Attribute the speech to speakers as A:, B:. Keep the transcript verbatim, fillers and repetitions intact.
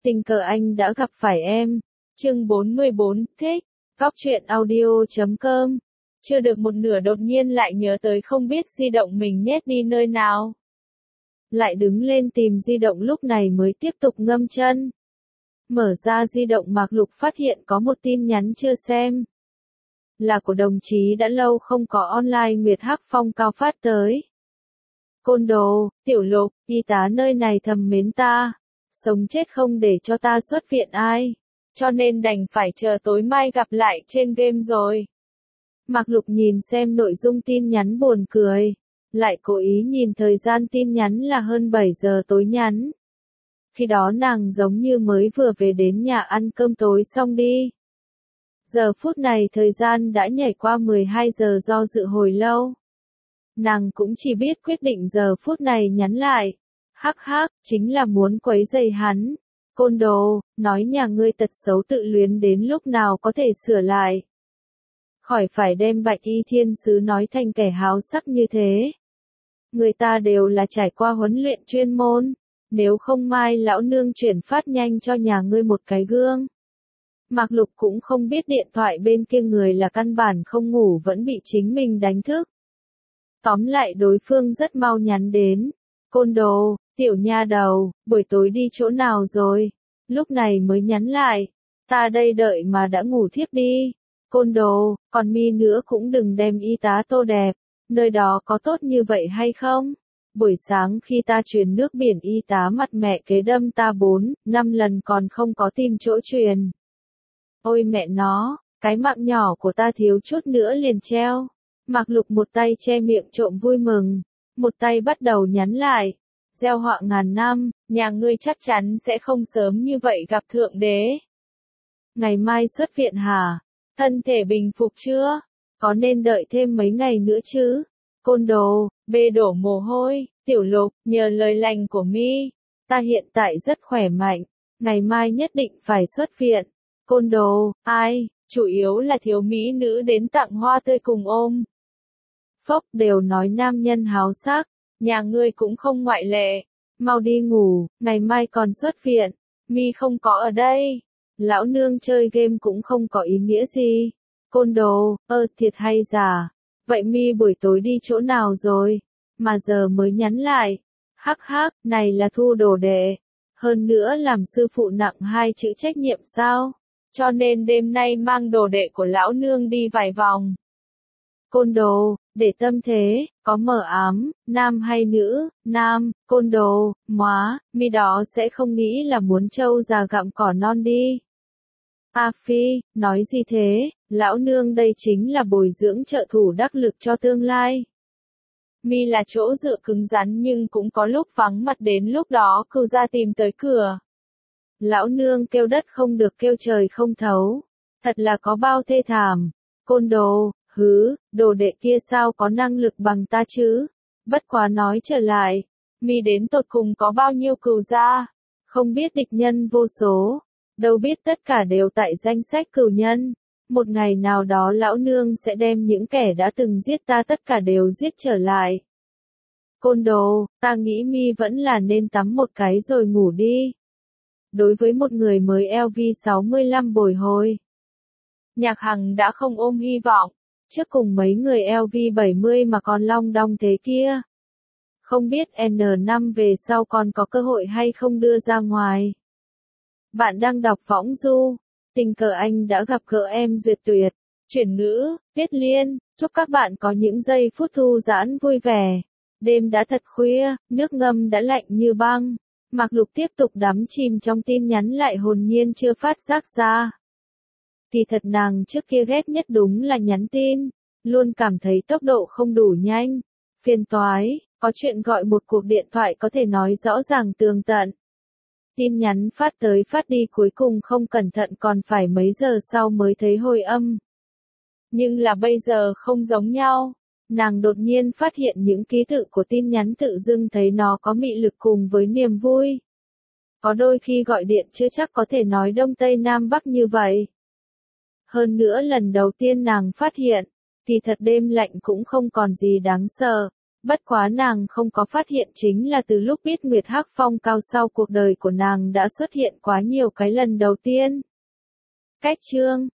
A: Tình cờ anh đã gặp phải em. Chương bốn mươi bốn, thích. Góc truyện audio chấm com. Chưa được một nửa đột nhiên lại nhớ tới không biết di động mình nhét đi nơi nào. Lại đứng lên tìm di động lúc này mới tiếp tục ngâm chân. Mở ra di động Mạc Lục phát hiện có một tin nhắn chưa xem. Là của đồng chí đã lâu không có online Nguyệt Hắc Phong Cao phát tới. Côn đồ, Tiểu Lục, y tá nơi này thầm mến ta. Sống chết không để cho ta xuất viện ai. Cho nên đành phải chờ tối mai gặp lại trên game rồi. Mạc Lục nhìn xem nội dung tin nhắn buồn cười. Lại cố ý nhìn thời gian tin nhắn là hơn bảy giờ tối nhắn. Khi đó nàng giống như mới vừa về đến nhà ăn cơm tối xong đi. Giờ phút này thời gian đã nhảy qua mười hai giờ do dự hồi lâu. Nàng cũng chỉ biết quyết định giờ phút này nhắn lại. Hắc hắc, chính là muốn quấy rầy hắn. Côn đồ, nói nhà ngươi tật xấu tự luyến đến lúc nào có thể sửa lại. Khỏi phải đem Bạch Y Thiên Sứ nói thành kẻ háo sắc như thế. Người ta đều là trải qua huấn luyện chuyên môn. Nếu không mai lão nương chuyển phát nhanh cho nhà ngươi một cái gương. Mạc Lục cũng không biết điện thoại bên kia người là căn bản không ngủ vẫn bị chính mình đánh thức. Tóm lại đối phương rất mau nhắn đến. Côn đồ, tiểu nha đầu, buổi tối đi chỗ nào rồi? Lúc này mới nhắn lại. Ta đây đợi mà đã ngủ thiếp đi. Côn đồ, còn mi nữa cũng đừng đem y tá tô đẹp. Nơi đó có tốt như vậy hay không? Buổi sáng khi ta truyền nước biển y tá mặt mẹ kế đâm ta bốn, năm lần còn không có tìm chỗ truyền. Ôi mẹ nó, cái mạng nhỏ của ta thiếu chút nữa liền treo. Mạc Lục một tay che miệng trộm vui mừng, một tay bắt đầu nhắn lại. Gieo họa ngàn năm, nhà ngươi chắc chắn sẽ không sớm như vậy gặp thượng đế. Ngày mai xuất viện hả? Thân thể bình phục chưa? Có nên đợi thêm mấy ngày nữa chứ? Côn đồ, bê đổ mồ hôi, Tiểu Lục, nhờ lời lành của mi, ta hiện tại rất khỏe mạnh, ngày mai nhất định phải xuất viện. Côn đồ, ai, chủ yếu là thiếu mỹ nữ đến tặng hoa tươi cùng ôm. Phốc đều nói nam nhân háo sắc, nhà ngươi cũng không ngoại lệ. Mau đi ngủ, ngày mai còn xuất viện, mi không có ở đây. Lão nương chơi game cũng không có ý nghĩa gì. Côn đồ, ơ thiệt hay giả. Vậy mi buổi tối đi chỗ nào rồi? Mà giờ mới nhắn lại. Hắc hắc, này là thu đồ đệ. Hơn nữa làm sư phụ nặng hai chữ trách nhiệm sao? Cho nên đêm nay mang đồ đệ của lão nương đi vài vòng. Côn đồ, để tâm thế, có mờ ám, nam hay nữ, nam, côn đồ, móa, mi đó sẽ không nghĩ là muốn trâu già gặm cỏ non đi. A Phi, nói gì thế, lão nương đây chính là bồi dưỡng trợ thủ đắc lực cho tương lai. Mi là chỗ dựa cứng rắn nhưng cũng có lúc vắng mặt đến lúc đó cừu ra tìm tới cửa. Lão nương kêu đất không được kêu trời không thấu. Thật là có bao thê thảm. Côn đồ, hứ, đồ đệ kia sao có năng lực bằng ta chứ? Bất quá nói trở lại. Mi đến tột cùng có bao nhiêu cừu gia? Không biết địch nhân vô số. Đâu biết tất cả đều tại danh sách cừu nhân. Một ngày nào đó lão nương sẽ đem những kẻ đã từng giết ta tất cả đều giết trở lại. Côn đồ, ta nghĩ mi vẫn là nên tắm một cái rồi ngủ đi. Đối với một người mới L V sáu mươi lăm bồi hồi. Nhạc Hằng đã không ôm hy vọng. Trước cùng mấy người L V bảy mươi mà còn long đong thế kia. Không biết N năm về sau còn có cơ hội hay không đưa ra ngoài. Bạn đang đọc Võng Du. Tình cờ anh đã gặp gỡ em duyệt tuyệt. Chuyển ngữ, viết liên, chúc các bạn có những giây phút thư giãn vui vẻ. Đêm đã thật khuya, nước ngâm đã lạnh như băng. Mạc Lục tiếp tục đắm chìm trong tin nhắn lại hồn nhiên chưa phát giác ra. Thì thật nàng trước kia ghét nhất đúng là nhắn tin. Luôn cảm thấy tốc độ không đủ nhanh. Phiền toái, có chuyện gọi một cuộc điện thoại có thể nói rõ ràng tường tận. Tin nhắn phát tới phát đi cuối cùng không cẩn thận còn phải mấy giờ sau mới thấy hồi âm. Nhưng là bây giờ không giống nhau. Nàng đột nhiên phát hiện những ký tự của tin nhắn tự dưng thấy nó có mị lực cùng với niềm vui. Có đôi khi gọi điện chưa chắc có thể nói đông tây nam bắc như vậy. Hơn nữa lần đầu tiên nàng phát hiện, thì thật đêm lạnh cũng không còn gì đáng sợ. Bất quá nàng không có phát hiện chính là từ lúc biết Nguyệt Hắc Phong cao sau cuộc đời của nàng đã xuất hiện quá nhiều cái lần đầu tiên. Cách chương